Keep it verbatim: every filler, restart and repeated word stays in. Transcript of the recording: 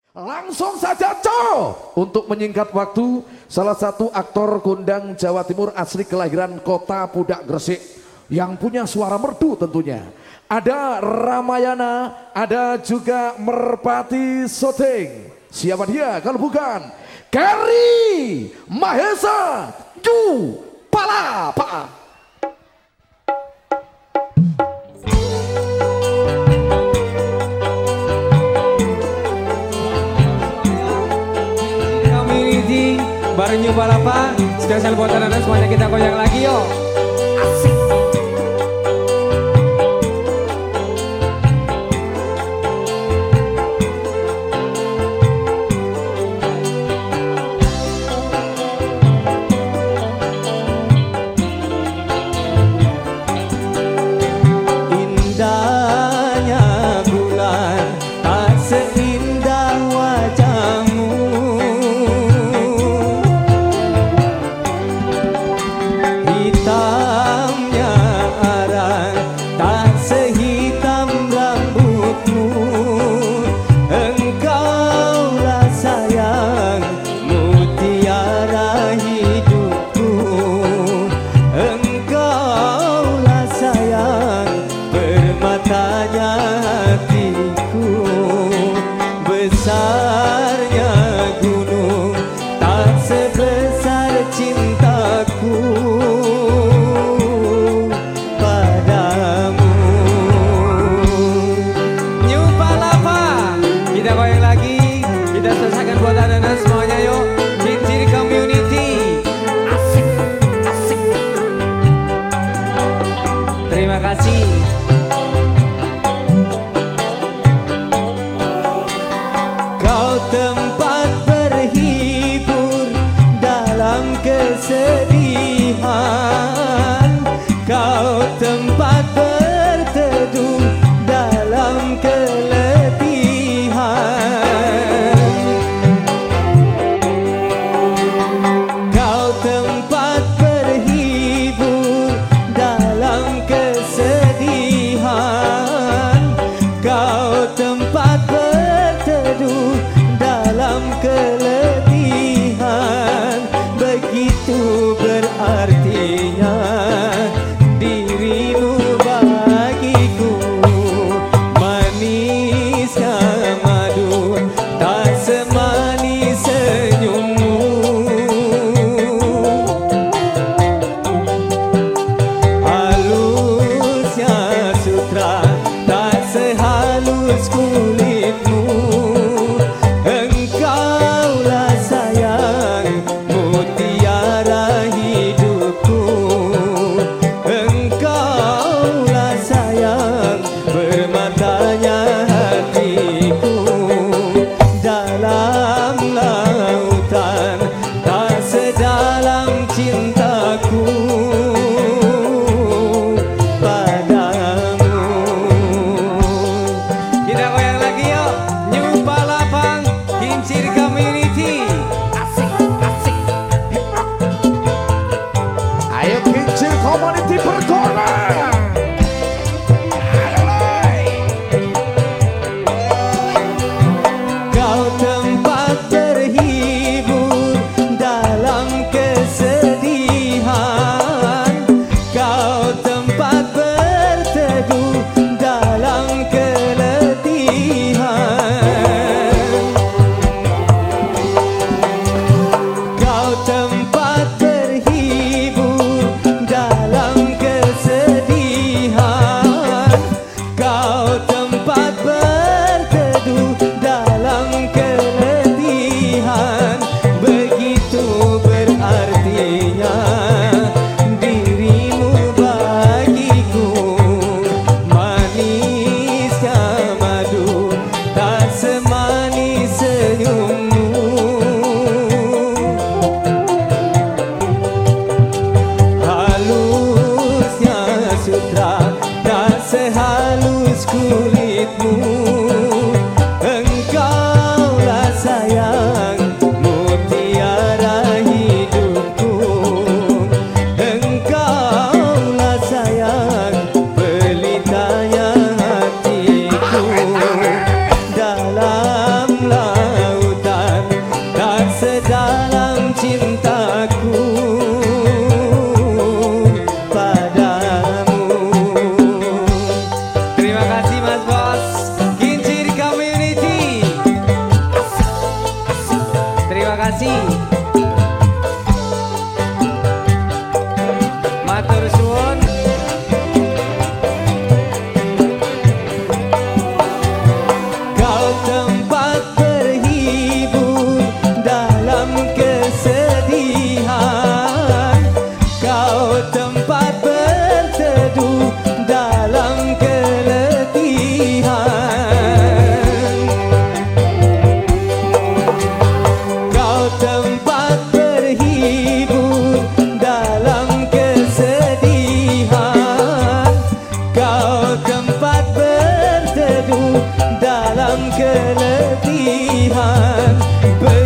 Langsung saja co untuk menyingkat waktu, salah satu aktor kondang Jawa Timur asli kelahiran kota Pudak Gresik yang punya suara merdu tentunya. Ada Ramayana, ada juga Merpati Soteng. Siapa dia kalau bukan Kerry Mahesa Ju Palapa. Bareng New Palapa, spesial buat anak-anak semuanya, kita goyang lagi yuk. Asik. Indahnya bulan tak seindah wajahmu. Hitamnya arang tak sehitam rambutmu. Engkaulah sayang mutiara hidupku. Engkaulah sayang permatanya hatiku. Besarnya gunung tak sebesar cintaku padamu. New Palapa, kita goyang lagi, kita selesaikan buat anak-anak semuanya yuk. Cincin Community. Asik, asik. Terima kasih. Kau tempat berhibur dalam kesedihan. Kau tempat berteduh dalam keletihan. Kau tempat berhibur dalam kesedihan. Kau tempat berteduh dalam keletihan. Begitu berartinya dirimu bagiku. Manisnya madu tak semanis senyummu. Halusnya sutra tak sehalus kulitmu. Engkaulah sayang mutiara hidupku. Engkaulah sayang bermatanya hatiku. Dalam lautan tak sedalam cintaku padamu. Kita goyang lagi yuk. New Palapa, Kincir Community. Asik, asik. Ayo Kincir Community bergoyang. Ayo lay. Kau tempat berhibur dalam kesedihan. Kau tempat berteduh dalam keletihan. Kau tempat berhibur dalam kesedihan. Kau tempat berteduh dalam keletihan. Begitu berartinya dirimu bagiku. Manisnya madu tak semanis senyummu. Halusnya sutra tak sehalus kulitmu. Engkaulah sayang mutiara hidupku. Engkaulah sayang pelitanya hatiku. Dalam lautan kasih. Matur suwun. Kau tempat berhibur dalam kesedihan, kau tempat berteduh dalam keletihan, kau tempat berhibur dalam kesedihan, kau tempat berteduh dalam keletihan.